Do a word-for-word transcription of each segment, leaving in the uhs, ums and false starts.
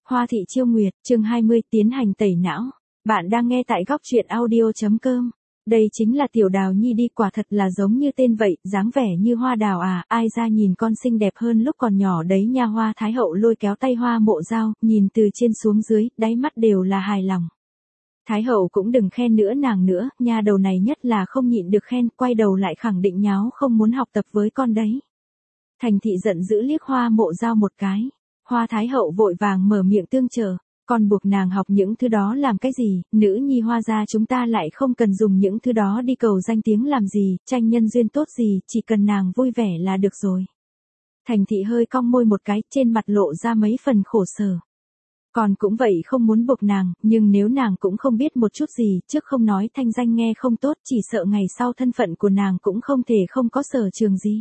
Hoa thị chiêu nguyệt, chương hai mươi, tiến hành tẩy não. Bạn đang nghe tại góc truyện audio chấm com. Đây chính là tiểu đào nhi đi, quả thật là giống như tên vậy, dáng vẻ như hoa đào à, ai ra nhìn con xinh đẹp hơn lúc còn nhỏ đấy nha. Hoa thái hậu lôi kéo tay Hoa Mộ Dao, nhìn từ trên xuống dưới, đáy mắt đều là hài lòng. Thái hậu cũng đừng khen nữa nàng nữa, nha đầu này nhất là không nhịn được khen, quay đầu lại khẳng định nháo không muốn học tập với con đấy. Thành thị giận dữ liếc Hoa Mộ Dao một cái. Hoa thái hậu vội vàng mở miệng tương chờ, còn buộc nàng học những thứ đó làm cái gì, nữ nhi Hoa gia chúng ta lại không cần dùng những thứ đó đi cầu danh tiếng làm gì, tranh nhân duyên tốt gì, chỉ cần nàng vui vẻ là được rồi. Thành thị hơi cong môi một cái, trên mặt lộ ra mấy phần khổ sở. Còn cũng vậy không muốn buộc nàng, nhưng nếu nàng cũng không biết một chút gì, trước không nói thanh danh nghe không tốt, chỉ sợ ngày sau thân phận của nàng cũng không thể không có sở trường gì.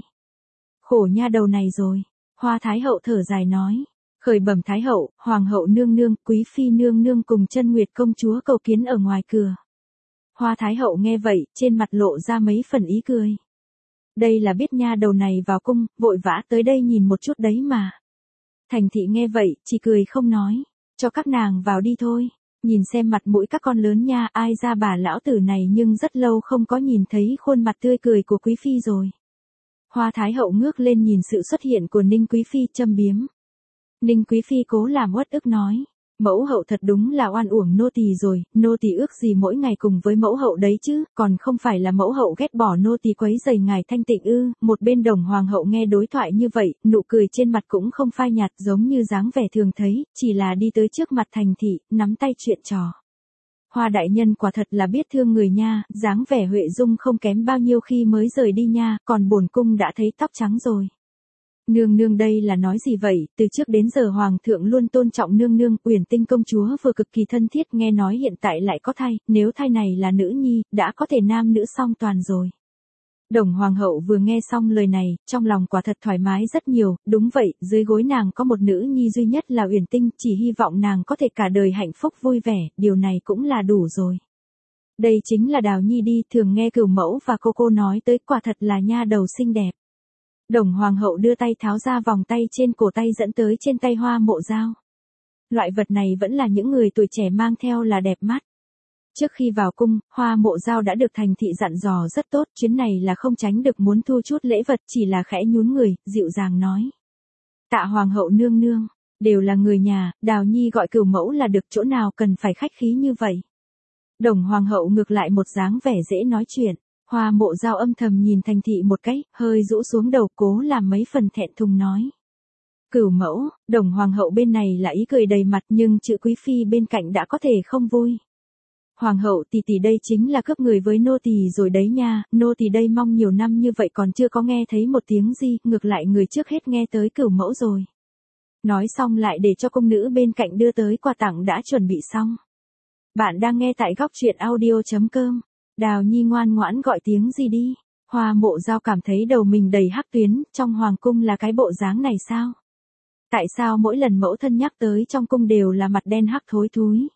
Khổ nha đầu này rồi. Hoa thái hậu thở dài nói. Khởi bẩm thái hậu, hoàng hậu nương nương, quý phi nương nương cùng Chân Nguyệt công chúa cầu kiến ở ngoài cửa. Hoa thái hậu nghe vậy, trên mặt lộ ra mấy phần ý cười. Đây là biết nha đầu này vào cung, vội vã tới đây nhìn một chút đấy mà. Thành thị nghe vậy, chỉ cười không nói. Cho các nàng vào đi thôi. Nhìn xem mặt mũi các con lớn nha, ai ra bà lão tử này nhưng rất lâu không có nhìn thấy khuôn mặt tươi cười của quý phi rồi. Hoa thái hậu ngước lên nhìn sự xuất hiện của Ninh quý phi châm biếm. Ninh quý phi cố làm uất ức nói, mẫu hậu thật đúng là oan uổng nô tỳ rồi, nô tỳ ước gì mỗi ngày cùng với mẫu hậu đấy chứ, còn không phải là mẫu hậu ghét bỏ nô tỳ quấy rầy ngài thanh tịnh ư? Một bên Đồng hoàng hậu nghe đối thoại như vậy, nụ cười trên mặt cũng không phai nhạt, giống như dáng vẻ thường thấy, chỉ là đi tới trước mặt Thành thị, nắm tay chuyện trò. Hoa đại nhân quả thật là biết thương người nha, dáng vẻ Huệ Dung không kém bao nhiêu khi mới rời đi nha, còn bổn cung đã thấy tóc trắng rồi. Nương nương đây là nói gì vậy, từ trước đến giờ hoàng thượng luôn tôn trọng nương nương, Uyển Tinh công chúa vừa cực kỳ thân thiết, nghe nói hiện tại lại có thai, nếu thai này là nữ nhi, đã có thể nam nữ song toàn rồi. Đồng hoàng hậu vừa nghe xong lời này, trong lòng quả thật thoải mái rất nhiều, đúng vậy, dưới gối nàng có một nữ nhi duy nhất là Uyển Tinh, chỉ hy vọng nàng có thể cả đời hạnh phúc vui vẻ, điều này cũng là đủ rồi. Đây chính là Đào Nhi đi, thường nghe cửu mẫu và cô cô nói tới, quả thật là nha đầu xinh đẹp. Đồng hoàng hậu đưa tay tháo ra vòng tay trên cổ tay dẫn tới trên tay Hoa Mộ Dao. Loại vật này vẫn là những người tuổi trẻ mang theo là đẹp mắt. Trước khi vào cung, Hoa Mộ Dao đã được Thành thị dặn dò rất tốt, chuyến này là không tránh được muốn thu chút lễ vật, chỉ là khẽ nhún người, dịu dàng nói. Tạ hoàng hậu nương nương, đều là người nhà, Đào Nhi gọi cửu mẫu là được, chỗ nào cần phải khách khí như vậy. Đồng hoàng hậu ngược lại một dáng vẻ dễ nói chuyện. Hoa Mộ Dao âm thầm nhìn Thành thị một cái, hơi rũ xuống đầu, cố làm mấy phần thẹn thùng nói. Cửu mẫu, Đồng hoàng hậu bên này là ý cười đầy mặt, nhưng chữ quý phi bên cạnh đã có thể không vui. Hoàng hậu tỷ tỷ đây chính là cướp người với nô tỳ rồi đấy nha, nô tỳ đây mong nhiều năm như vậy còn chưa có nghe thấy một tiếng gì, ngược lại người trước hết nghe tới cửu mẫu rồi. Nói xong lại để cho công nữ bên cạnh đưa tới quà tặng đã chuẩn bị xong. Bạn đang nghe tại góc truyện audio chấm com. Đào Nhi ngoan ngoãn gọi tiếng gì đi. Hoa Mộ Dao cảm thấy đầu mình đầy hắc tuyến, trong hoàng cung là cái bộ dáng này sao? Tại sao mỗi lần mẫu thân nhắc tới trong cung đều là mặt đen hắc thối thúi?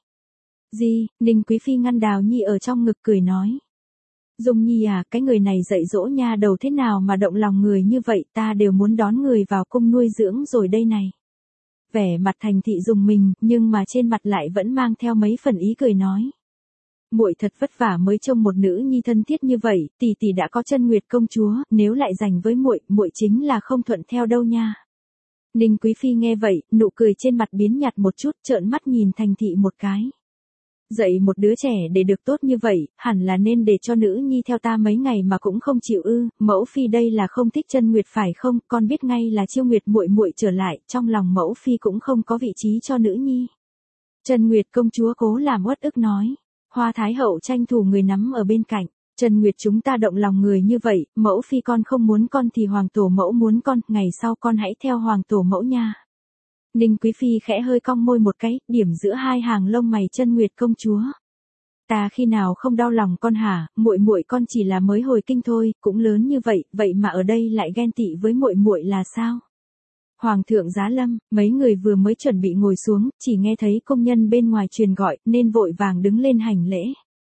Gì? Ninh quý phi ngăn Đào Nhi ở trong ngực cười nói. Dung Nhi à, cái người này dạy dỗ nha đầu thế nào mà động lòng người như vậy, ta đều muốn đón người vào cung nuôi dưỡng rồi đây này. Vẻ mặt Thành thị dùng mình, nhưng mà trên mặt lại vẫn mang theo mấy phần ý cười nói. Muội thật vất vả mới trông một nữ nhi thân thiết như vậy, tỷ tỷ đã có Chân Nguyệt công chúa, nếu lại dành với muội, muội chính là không thuận theo đâu nha. Ninh quý phi nghe vậy, nụ cười trên mặt biến nhạt một chút, trợn mắt nhìn Thành thị một cái. Dạy một đứa trẻ để được tốt như vậy, hẳn là nên để cho nữ nhi theo ta mấy ngày mà cũng không chịu ư? Mẫu phi đây là không thích Chân Nguyệt phải không? Con biết ngay là Chiêu Nguyệt muội muội trở lại, trong lòng mẫu phi cũng không có vị trí cho nữ nhi. Chân Nguyệt công chúa cố làm uất ức nói. Hoa thái hậu tranh thủ người nắm ở bên cạnh. Trần Nguyệt chúng ta động lòng người như vậy, mẫu phi con không muốn con thì hoàng tổ mẫu muốn con, ngày sau con hãy theo hoàng tổ mẫu nha. Ninh quý phi khẽ hơi cong môi một cái, điểm giữa hai hàng lông mày Chân Nguyệt công chúa. Ta khi nào không đau lòng con hả? Muội muội con chỉ là mới hồi kinh thôi, cũng lớn như vậy, vậy mà ở đây lại ghen tị với muội muội là sao? Hoàng thượng giá lâm, mấy người vừa mới chuẩn bị ngồi xuống, chỉ nghe thấy công nhân bên ngoài truyền gọi, nên vội vàng đứng lên hành lễ.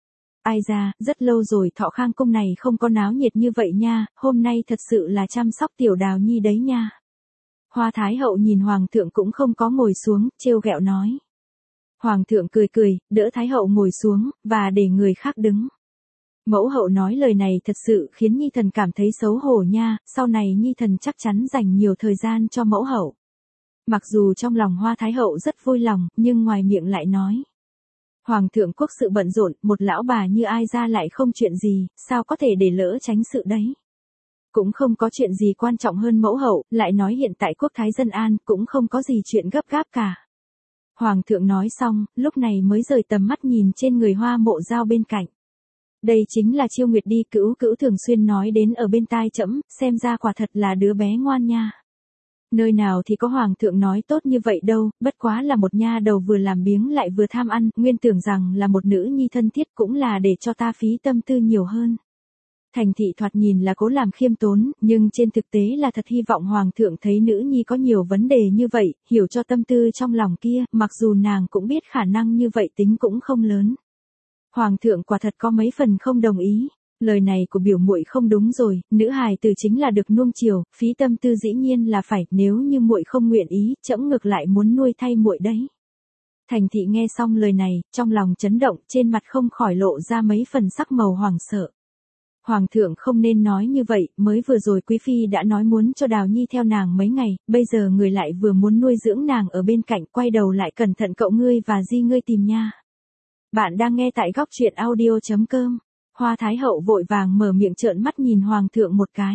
Ai ra, rất lâu rồi Thọ Khang cung này không có náo nhiệt như vậy nha, hôm nay thật sự là chăm sóc tiểu Đào Nhi đấy nha. Hoa Thái hậu nhìn Hoàng thượng cũng không có ngồi xuống, trêu ghẹo nói. Hoàng thượng cười cười, đỡ Thái hậu ngồi xuống, và để người khác đứng. Mẫu hậu nói lời này thật sự khiến Nhi thần cảm thấy xấu hổ nha, sau này Nhi thần chắc chắn dành nhiều thời gian cho mẫu hậu. Mặc dù trong lòng Hoa Thái hậu rất vui lòng, nhưng ngoài miệng lại nói. Hoàng thượng quốc sự bận rộn, một lão bà như ai ra lại không chuyện gì, sao có thể để lỡ tránh sự đấy. Cũng không có chuyện gì quan trọng hơn mẫu hậu, lại nói hiện tại quốc thái dân an, cũng không có gì chuyện gấp gáp cả. Hoàng thượng nói xong, lúc này mới rời tầm mắt nhìn trên người Hoa Mộ Dao bên cạnh. Đây chính là Chiêu Nguyệt đi, cữu cữu thường xuyên nói đến ở bên tai trẫm, xem ra quả thật là đứa bé ngoan nha. Nơi nào thì có Hoàng thượng nói tốt như vậy đâu, bất quá là một nha đầu vừa làm biếng lại vừa tham ăn, nguyên tưởng rằng là một nữ nhi thân thiết cũng là để cho ta phí tâm tư nhiều hơn. Thành thị thoạt nhìn là cố làm khiêm tốn, nhưng trên thực tế là thật hy vọng Hoàng thượng thấy nữ nhi có nhiều vấn đề như vậy, hiểu cho tâm tư trong lòng kia, mặc dù nàng cũng biết khả năng như vậy tính cũng không lớn. Hoàng thượng quả thật có mấy phần không đồng ý. Lời này của biểu muội không đúng rồi, nữ hài tử chính là được nuông chiều, phí tâm tư dĩ nhiên là phải, nếu như muội không nguyện ý, trẫm ngược lại muốn nuôi thay muội đấy. Thành thị nghe xong lời này, trong lòng chấn động, trên mặt không khỏi lộ ra mấy phần sắc màu hoảng sợ. Hoàng thượng không nên nói như vậy, mới vừa rồi quý phi đã nói muốn cho Đào Nhi theo nàng mấy ngày, bây giờ người lại vừa muốn nuôi dưỡng nàng ở bên cạnh, quay đầu lại cẩn thận cậu ngươi và di ngươi tìm nha. Bạn đang nghe tại góc truyện audio chấm com. Hoa Thái hậu vội vàng mở miệng trợn mắt nhìn Hoàng thượng một cái.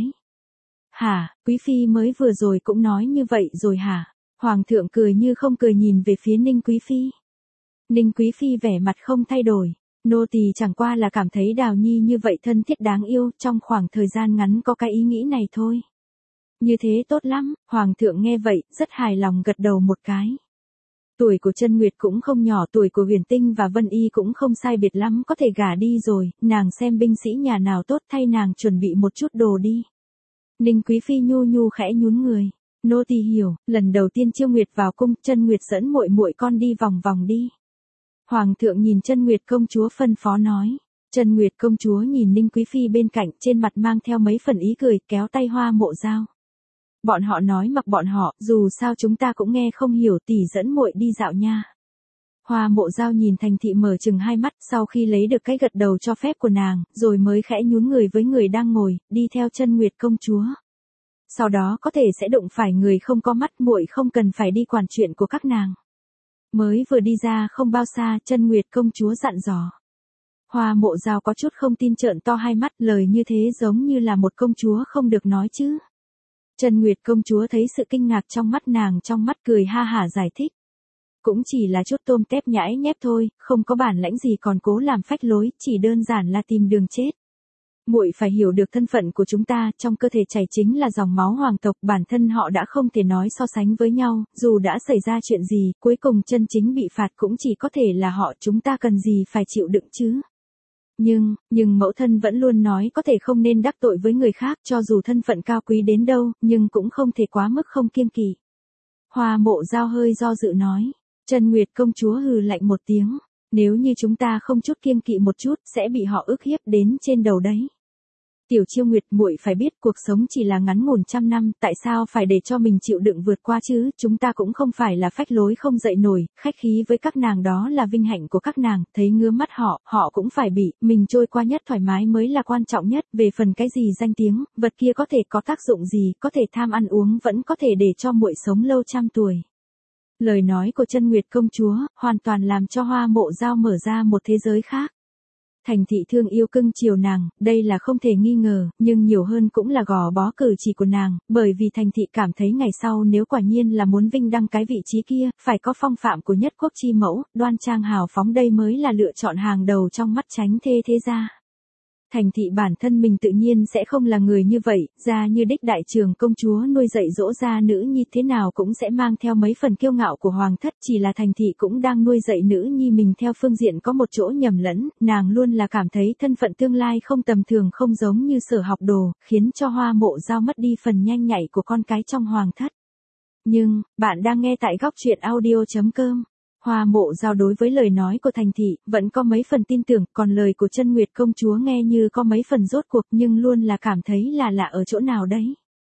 Hả, quý phi mới vừa rồi cũng nói như vậy rồi hả? Hoàng thượng cười như không cười nhìn về phía Ninh quý phi. Ninh quý phi vẻ mặt không thay đổi. Nô tỳ chẳng qua là cảm thấy Đào Nhi như vậy thân thiết đáng yêu, trong khoảng thời gian ngắn có cái ý nghĩ này thôi. Như thế tốt lắm, Hoàng thượng nghe vậy, rất hài lòng gật đầu một cái. Tuổi của Chân Nguyệt cũng không nhỏ, tuổi của Huyền Tinh và Vân Y cũng không sai biệt lắm, có thể gả đi rồi, nàng xem binh sĩ nhà nào tốt thay nàng chuẩn bị một chút đồ đi. Ninh quý phi nhu nhu khẽ nhún người. Nô tỳ hiểu, lần đầu tiên Chiêu Nguyệt vào cung, Chân Nguyệt dẫn muội muội con đi vòng vòng đi. Hoàng thượng nhìn Chân Nguyệt công chúa phân phó nói. Chân Nguyệt công chúa nhìn Ninh quý phi bên cạnh, trên mặt mang theo mấy phần ý cười, kéo tay Hoa Mộ Dao. Bọn họ nói mặc bọn họ, dù sao chúng ta cũng nghe không hiểu, tỷ dẫn muội đi dạo nha. Hoa Mộ Dao nhìn Thành thị mở chừng hai mắt, sau khi lấy được cái gật đầu cho phép của nàng, rồi mới khẽ nhún người với người đang ngồi, đi theo Chân Nguyệt công chúa. Sau đó có thể sẽ đụng phải người không có mắt, muội không cần phải đi quản chuyện của các nàng. Mới vừa đi ra không bao xa, Chân Nguyệt công chúa dặn dò. Hoa Mộ Dao có chút không tin, trợn to hai mắt, lời như thế giống như là một công chúa không được nói chứ. Chân Nguyệt công chúa thấy sự kinh ngạc trong mắt nàng, trong mắt cười ha hả giải thích. Cũng chỉ là chút tôm tép nhãi nhép thôi, không có bản lãnh gì còn cố làm phách lối, chỉ đơn giản là tìm đường chết. Muội phải hiểu được thân phận của chúng ta, trong cơ thể chảy chính là dòng máu hoàng tộc, bản thân họ đã không thể nói so sánh với nhau, dù đã xảy ra chuyện gì, cuối cùng chân chính bị phạt cũng chỉ có thể là họ, chúng ta cần gì phải chịu đựng chứ. Nhưng, nhưng mẫu thân vẫn luôn nói có thể không nên đắc tội với người khác, cho dù thân phận cao quý đến đâu, nhưng cũng không thể quá mức không kiêng kỵ. Hoa Mộ Dao hơi do dự nói. Chân Nguyệt công chúa hừ lạnh một tiếng. Nếu như chúng ta không chút kiêng kỵ một chút, sẽ bị họ ức hiếp đến trên đầu đấy. Tiểu Chiêu Nguyệt, muội phải biết cuộc sống chỉ là ngắn ngủn trăm năm, tại sao phải để cho mình chịu đựng vượt qua chứ, chúng ta cũng không phải là phách lối không dậy nổi, khách khí với các nàng đó là vinh hạnh của các nàng, thấy ngứa mắt họ, họ cũng phải bị, mình trôi qua nhất thoải mái mới là quan trọng nhất, về phần cái gì danh tiếng, vật kia có thể có tác dụng gì, có thể tham ăn uống vẫn có thể để cho muội sống lâu trăm tuổi. Lời nói của Chân Nguyệt công chúa, hoàn toàn làm cho Hoa Mộ Dao mở ra một thế giới khác. Thành thị thương yêu cưng chiều nàng, đây là không thể nghi ngờ, nhưng nhiều hơn cũng là gò bó cử chỉ của nàng, bởi vì Thành thị cảm thấy ngày sau nếu quả nhiên là muốn vinh đăng cái vị trí kia, phải có phong phạm của nhất quốc chi mẫu, đoan trang hào phóng, đây mới là lựa chọn hàng đầu trong mắt Chánh thê thế gia. Thành thị bản thân mình tự nhiên sẽ không là người như vậy, ra như đích đại trường công chúa nuôi dạy dỗ ra nữ nhi thế nào cũng sẽ mang theo mấy phần kiêu ngạo của hoàng thất, chỉ là Thành thị cũng đang nuôi dạy nữ nhi mình theo phương diện có một chỗ nhầm lẫn, nàng luôn là cảm thấy thân phận tương lai không tầm thường, không giống như Sở Học Đồ, khiến cho Hoa Mộ Dao mất đi phần nhanh nhạy của con cái trong hoàng thất. Nhưng, bạn đang nghe tại góc truyện audio chấm com. Hoa Mộ Dao đối với lời nói của Thành thị, vẫn có mấy phần tin tưởng, còn lời của Chân Nguyệt công chúa nghe như có mấy phần rốt cuộc, nhưng luôn là cảm thấy là lạ ở chỗ nào đấy.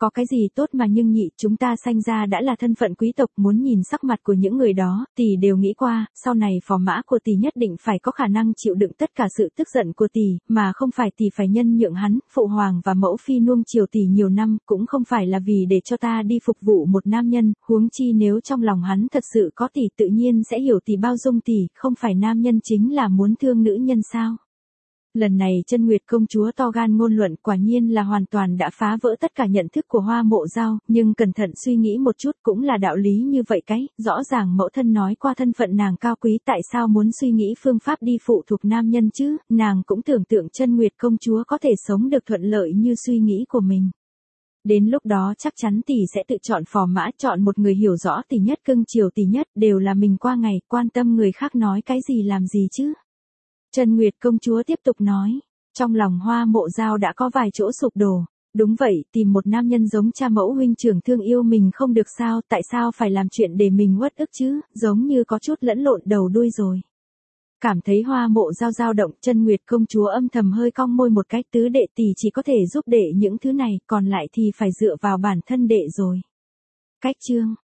Có cái gì tốt mà nhưng nhị, chúng ta sanh ra đã là thân phận quý tộc, muốn nhìn sắc mặt của những người đó, tỷ đều nghĩ qua, sau này phò mã của tỷ nhất định phải có khả năng chịu đựng tất cả sự tức giận của tỷ, mà không phải tỷ phải nhân nhượng hắn, phụ hoàng và mẫu phi nuông chiều tỷ nhiều năm, cũng không phải là vì để cho ta đi phục vụ một nam nhân, huống chi nếu trong lòng hắn thật sự có tỷ tự nhiên sẽ hiểu tỷ bao dung tỷ, không phải nam nhân chính là muốn thương nữ nhân sao. Lần này Chân Nguyệt công chúa to gan ngôn luận quả nhiên là hoàn toàn đã phá vỡ tất cả nhận thức của Hoa Mộ Dao, nhưng cẩn thận suy nghĩ một chút cũng là đạo lý như vậy cái, rõ ràng mẫu thân nói qua thân phận nàng cao quý tại sao muốn suy nghĩ phương pháp đi phụ thuộc nam nhân chứ, nàng cũng tưởng tượng Chân Nguyệt công chúa có thể sống được thuận lợi như suy nghĩ của mình. Đến lúc đó chắc chắn tỷ sẽ tự chọn phò mã, chọn một người hiểu rõ tỷ nhất, cưng chiều tỷ nhất, đều là mình qua ngày, quan tâm người khác nói cái gì làm gì chứ. Chân Nguyệt công chúa tiếp tục nói, trong lòng Hoa Mộ Dao đã có vài chỗ sụp đổ. Đúng vậy, tìm một nam nhân giống cha mẫu huynh trưởng thương yêu mình không được sao, tại sao phải làm chuyện để mình uất ức chứ, giống như có chút lẫn lộn đầu đuôi rồi. Cảm thấy Hoa Mộ Dao dao động, Chân Nguyệt công chúa âm thầm hơi cong môi một cách, tứ đệ tỷ chỉ có thể giúp đệ những thứ này, còn lại thì phải dựa vào bản thân đệ rồi. Cách chương